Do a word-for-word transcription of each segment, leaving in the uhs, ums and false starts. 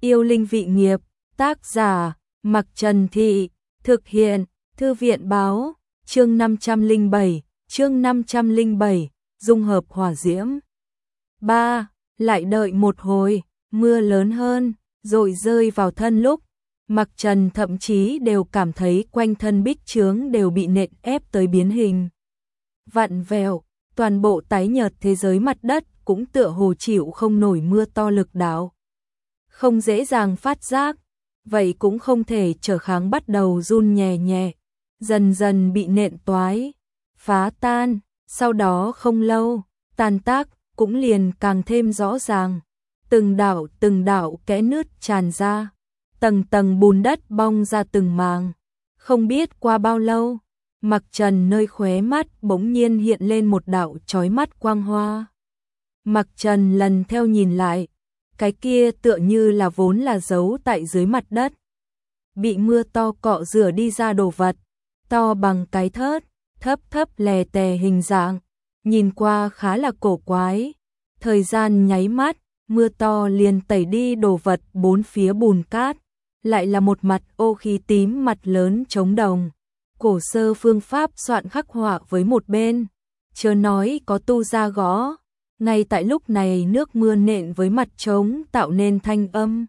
Yêu linh vị nghiệp, tác giả, Mặc Trần Thị, thực hiện, Thư viện báo, chương năm trăm lẻ bảy, chương năm trăm lẻ bảy, dung hợp hỏa diễm. ba. Lại đợi một hồi, mưa lớn hơn, rồi rơi vào thân lúc. Mặc Trần thậm chí đều cảm thấy quanh thân bích chướng đều bị nện ép tới biến hình. Vặn vẹo, toàn bộ tái nhợt thế giới mặt đất cũng tựa hồ chịu không nổi mưa to lực đạo. Không dễ dàng phát giác, vậy cũng không thể trở kháng bắt đầu run nhẹ nhẹ, dần dần bị nện toái, phá tan, sau đó không lâu, tan tác cũng liền càng thêm rõ ràng. Từng đạo từng đạo kẽ nứt tràn ra, tầng tầng bùn đất bong ra từng màng. Không biết qua bao lâu, Mặc Trần nơi khóe mắt bỗng nhiên hiện lên một đạo chói mắt quang hoa. Mặc Trần lần theo nhìn lại, cái kia tựa như là vốn là giấu tại dưới mặt đất. Bị mưa to cọ rửa đi ra đồ vật, to bằng cái thớt, thấp thấp lè tè hình dạng, nhìn qua khá là cổ quái. Thời gian nháy mắt, mưa to liền tẩy đi đồ vật bốn phía bùn cát, lại là một mặt ô khí tím mặt lớn trống đồng. Cổ sơ phương pháp soạn khắc họa với một bên, chớ nói có tu ra gõ. Ngay tại lúc này nước mưa nện với mặt trống tạo nên thanh âm,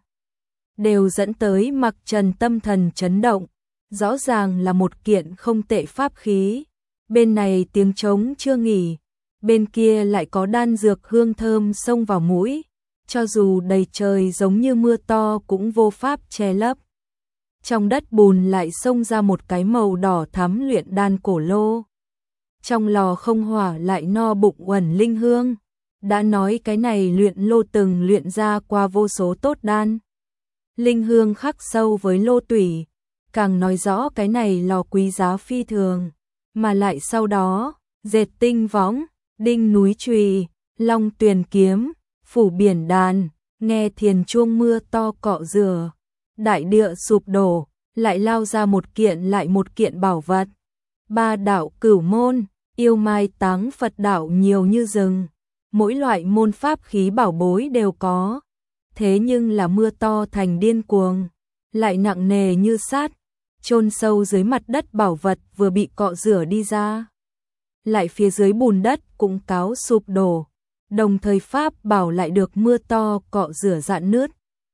đều dẫn tới Mặc Trần tâm thần chấn động. Rõ ràng là một kiện không tệ pháp khí. Bên này tiếng trống chưa nghỉ, bên kia lại có đan dược hương thơm xông vào mũi. Cho dù đầy trời giống như mưa to cũng vô pháp che lấp. Trong đất bùn lại xông ra một cái màu đỏ thắm luyện đan cổ lô. Trong lò không hỏa lại no bụng uẩn linh hương. Đã nói cái này luyện lô từng luyện ra qua vô số tốt đan. Linh hương khắc sâu với lô tủy, càng nói rõ cái này lò quý giá phi thường. Mà lại sau đó, dệt tinh võng, đinh núi chùy, long tuyền kiếm, phủ biển đàn, nghe thiền chuông mưa to cọ rửa. Đại địa sụp đổ, lại lao ra một kiện lại một kiện bảo vật. Ba đạo cửu môn, yêu mai táng Phật đạo nhiều như rừng. Mỗi loại môn pháp khí bảo bối đều có. Thế nhưng là mưa to thành điên cuồng, lại nặng nề như sát, chôn sâu dưới mặt đất bảo vật vừa bị cọ rửa đi ra. Lại phía dưới bùn đất cũng cáo sụp đổ, đồng thời pháp bảo lại được mưa to cọ rửa rạn nứt.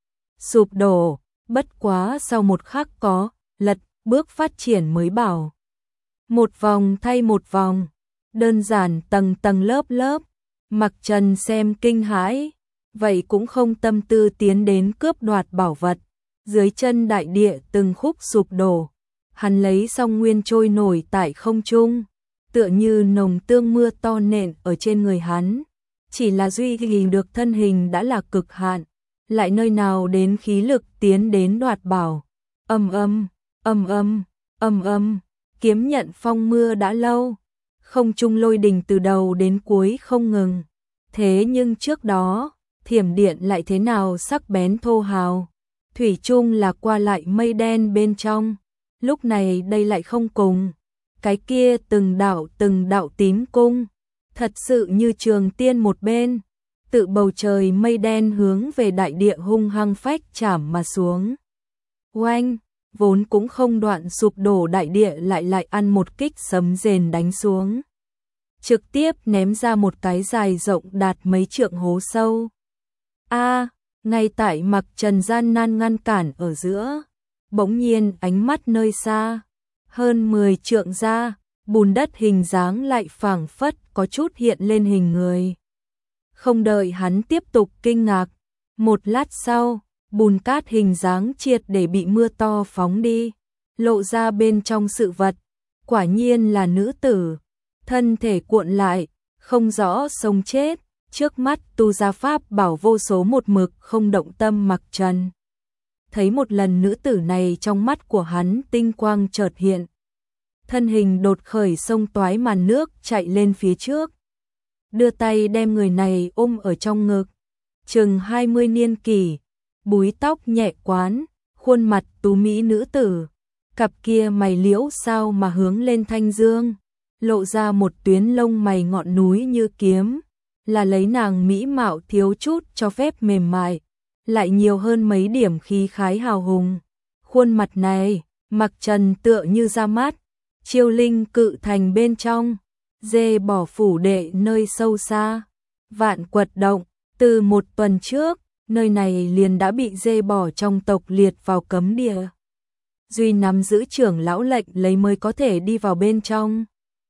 Sụp đổ, bất quá sau một khắc có, lật, bước phát triển mới bảo. Một vòng thay một vòng, đơn giản tầng tầng lớp lớp. Mặc Trần xem kinh hãi, vậy cũng không tâm tư tiến đến cướp đoạt bảo vật. Dưới chân đại địa từng khúc sụp đổ, hắn lấy xong nguyên trôi nổi tại không trung, tựa như nồng tương mưa to nện ở trên người hắn. Chỉ là duy trì được thân hình đã là cực hạn, lại nơi nào đến khí lực tiến đến đoạt bảo. Âm âm, âm âm, âm âm, kiếm nhận phong mưa đã lâu. Không trung lôi đình từ đầu đến cuối không ngừng. Thế nhưng trước đó, thiểm điện lại thế nào sắc bén thô hào. Thủy chung là qua lại mây đen bên trong. Lúc này đây lại không cùng. Cái kia từng đạo từng đạo tím cung. Thật sự như trường tiên một bên. Tự bầu trời mây đen hướng về đại địa hung hăng phách chảm mà xuống. Oanh, vốn cũng không đoạn sụp đổ đại địa lại lại ăn một kích sấm rền đánh xuống. Trực tiếp ném ra một cái dài rộng đạt mấy trượng hố sâu. A, ngay tại Mặc Trần gian nan ngăn cản ở giữa, bỗng nhiên ánh mắt nơi xa, hơn mười trượng ra, bùn đất hình dáng lại phảng phất có chút hiện lên hình người. Không đợi hắn tiếp tục kinh ngạc, một lát sau, bùn cát hình dáng triệt để bị mưa to phóng đi, lộ ra bên trong sự vật, quả nhiên là nữ tử. Thân thể cuộn lại, không rõ sống chết, trước mắt tu gia pháp bảo vô số một mực không động tâm Mặc Trần. Thấy một lần nữ tử này trong mắt của hắn tinh quang chợt hiện. Thân hình đột khởi sông toái màn nước chạy lên phía trước. Đưa tay đem người này ôm ở trong ngực. Chừng hai mươi niên kỷ, búi tóc nhẹ quán, khuôn mặt tú mỹ nữ tử. Cặp kia mày liễu sao mà hướng lên thanh dương. Lộ ra một tuyến lông mày ngọn núi như kiếm, là lấy nàng mỹ mạo thiếu chút cho phép mềm mại, lại nhiều hơn mấy điểm khí khái hào hùng. Khuôn mặt này, Mặc Trần tựa như ra mắt, Chiêu Linh cự thành bên trong, dê bỏ phủ đệ nơi sâu xa, Vạn Quật động, từ một tuần trước, nơi này liền đã bị dê bỏ trong tộc liệt vào cấm địa. Duy nắm giữ trưởng lão lệnh lấy mới có thể đi vào bên trong.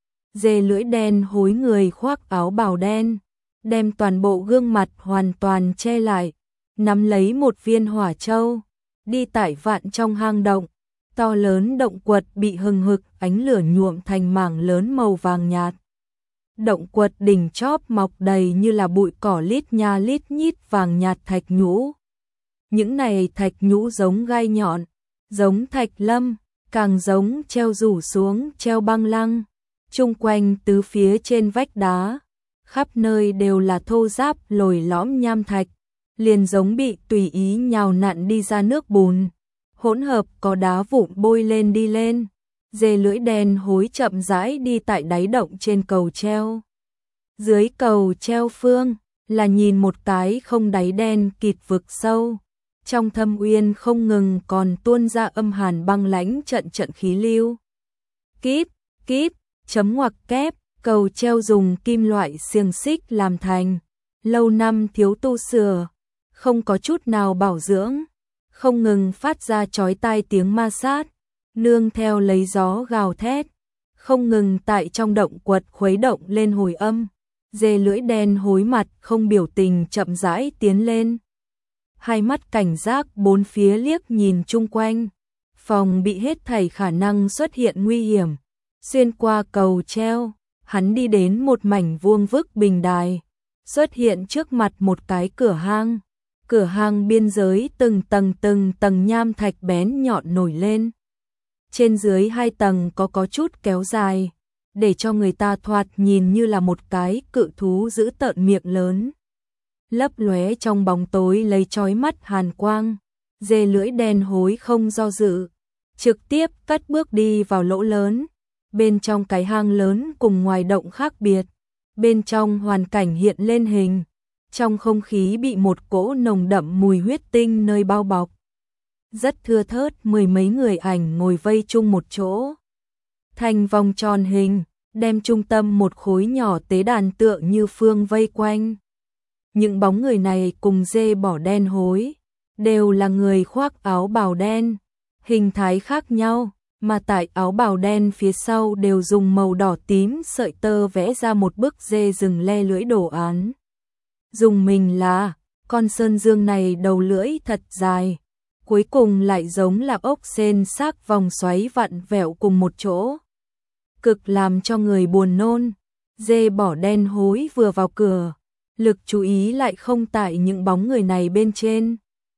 Dê lưỡi đen hối người khoác áo bào đen, đem toàn bộ gương mặt hoàn toàn che lại, nắm lấy một viên hỏa châu, đi tại vạn trong hang động. To lớn động quật bị hừng hực ánh lửa nhuộm thành mảng lớn màu vàng nhạt. Động quật đỉnh chóp mọc đầy như là bụi cỏ lít nha lít nhít vàng nhạt thạch nhũ. Những này thạch nhũ giống gai nhọn, giống thạch lâm, càng giống treo rủ xuống treo băng lăng. Chung quanh tứ phía trên vách đá, khắp nơi đều là thô ráp lồi lõm nham thạch, liền giống bị tùy ý nhào nặn đi ra nước bùn. Hỗn hợp có đá vụn bôi lên đi lên. Dê lưỡi đen hối chậm rãi đi tại đáy động trên cầu treo. Dưới cầu treo phương là nhìn một cái không đáy đen kịt vực sâu. Trong thâm uyên không ngừng còn tuôn ra âm hàn băng lãnh trận trận khí lưu. Kíp, kíp, chấm ngoặc kép, cầu treo dùng kim loại xiềng xích làm thành. Lâu năm thiếu tu sửa, không có chút nào bảo dưỡng, không ngừng phát ra chói tai tiếng ma sát, nương theo lấy gió gào thét, không ngừng tại trong động quật khuấy động lên hồi âm. Dê lưỡi đen hối mặt không biểu tình chậm rãi tiến lên. Hai mắt cảnh giác bốn phía liếc nhìn chung quanh, phòng bị hết thảy khả năng xuất hiện nguy hiểm. Xuyên qua cầu treo, hắn đi đến một mảnh vuông vức bình đài, xuất hiện trước mặt một cái cửa hang. Cửa hang biên giới từng tầng từng tầng nham thạch bén nhọn nổi lên. Trên dưới hai tầng có có chút kéo dài, để cho người ta thoạt nhìn như là một cái cự thú giữ tợn miệng lớn. Lấp lóe trong bóng tối lấy chói mắt hàn quang, dê lưỡi đen hối không do dự, trực tiếp cắt bước đi vào lỗ lớn. Bên trong cái hang lớn cùng ngoài động khác biệt, bên trong hoàn cảnh hiện lên hình. Trong không khí bị một cỗ nồng đậm mùi huyết tinh nơi bao bọc. Rất thưa thớt mười mấy người ảnh ngồi vây chung một chỗ. Thành vòng tròn hình, đem trung tâm một khối nhỏ tế đàn tựa như phương vây quanh. Những bóng người này cùng dê bỏ đen hối, đều là người khoác áo bào đen, hình thái khác nhau, mà tại áo bào đen phía sau đều dùng màu đỏ tím sợi tơ vẽ ra một bức dê rừng le lưỡi đồ án. Dùng mình là, con sơn dương này đầu lưỡi thật dài, cuối cùng lại giống là ốc sên xác vòng xoáy vặn vẹo cùng một chỗ. Cực làm cho người buồn nôn. Dê bỏ đen hối vừa vào cửa, lực chú ý lại không tại những bóng người này bên trên,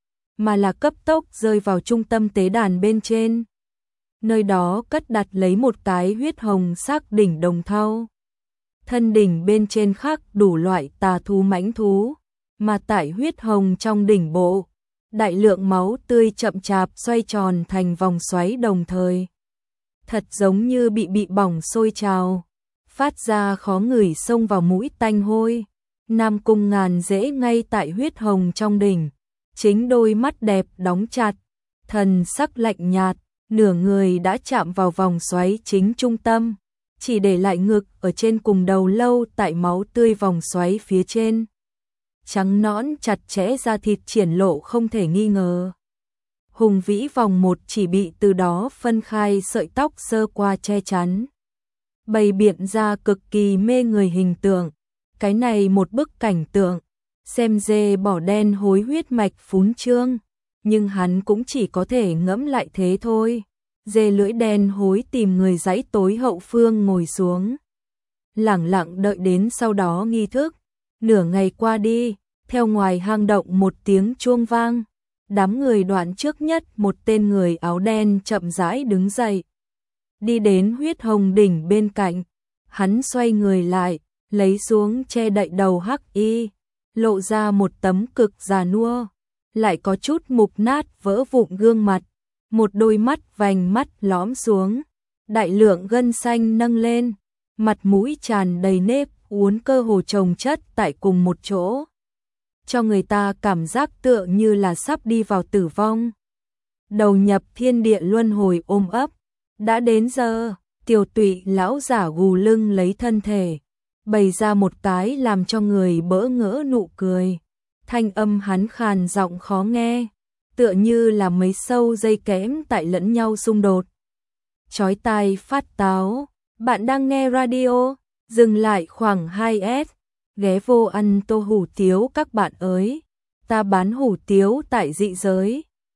mà là cấp tốc rơi vào trung tâm tế đàn bên trên. Nơi đó cất đặt lấy một cái huyết hồng sắc đỉnh đồng thau. Thân đỉnh bên trên khắc đủ loại tà thú mãnh thú, mà tại huyết hồng trong đỉnh bộ, đại lượng máu tươi chậm chạp xoay tròn thành vòng xoáy đồng thời. Thật giống như bị bị bỏng sôi trào, phát ra khó ngửi xông vào mũi tanh hôi. Nam Cung Ngàn dễ ngay tại huyết hồng trong đỉnh, chính đôi mắt đẹp đóng chặt, thần sắc lạnh nhạt, nửa người đã chạm vào vòng xoáy chính trung tâm, chỉ để lại ngực ở trên cùng đầu lâu tại máu tươi vòng xoáy phía trên. Trắng nõn chặt chẽ da thịt triển lộ không thể nghi ngờ. Hùng vĩ vòng một chỉ bị từ đó phân khai sợi tóc sơ qua che chắn, bày biện ra cực kỳ mê người hình tượng. Cái này một bức cảnh tượng, xem dê bỏ đen hối huyết mạch phún trương, nhưng hắn cũng chỉ có thể ngẫm lại thế thôi. Dê lưỡi đen hối tìm người dãy tối hậu phương ngồi xuống, lẳng lặng đợi đến sau đó nghi thức. Nửa ngày qua đi, theo ngoài hang động một tiếng chuông vang, đám người đoạn trước nhất một tên người áo đen chậm rãi đứng dậy, đi đến huyết hồng đỉnh bên cạnh. Hắn xoay người lại, lấy xuống che đậy đầu hắc y, lộ ra một tấm cực già nua, lại có chút mục nát vỡ vụn gương mặt, một đôi mắt vành mắt lõm xuống, đại lượng gân xanh nâng lên, mặt mũi tràn đầy nếp uốn cơ hồ chồng chất tại cùng một chỗ. cho người ta cảm giác tựa như là sắp đi vào tử vong. Đầu nhập thiên địa luân hồi ôm ấp, đã đến giờ, Tiểu Tụy lão giả gù lưng lấy thân thể, bày ra một cái làm cho người bỡ ngỡ nụ cười. Thanh âm hắn khàn giọng khó nghe, tựa như là mấy sâu dây kẽm tại lẫn nhau xung đột. Chói tai phát táo, bạn đang nghe radio, dừng lại khoảng hai S, ghé vô ăn tô hủ tiếu các bạn ơi, ta bán hủ tiếu tại dị giới.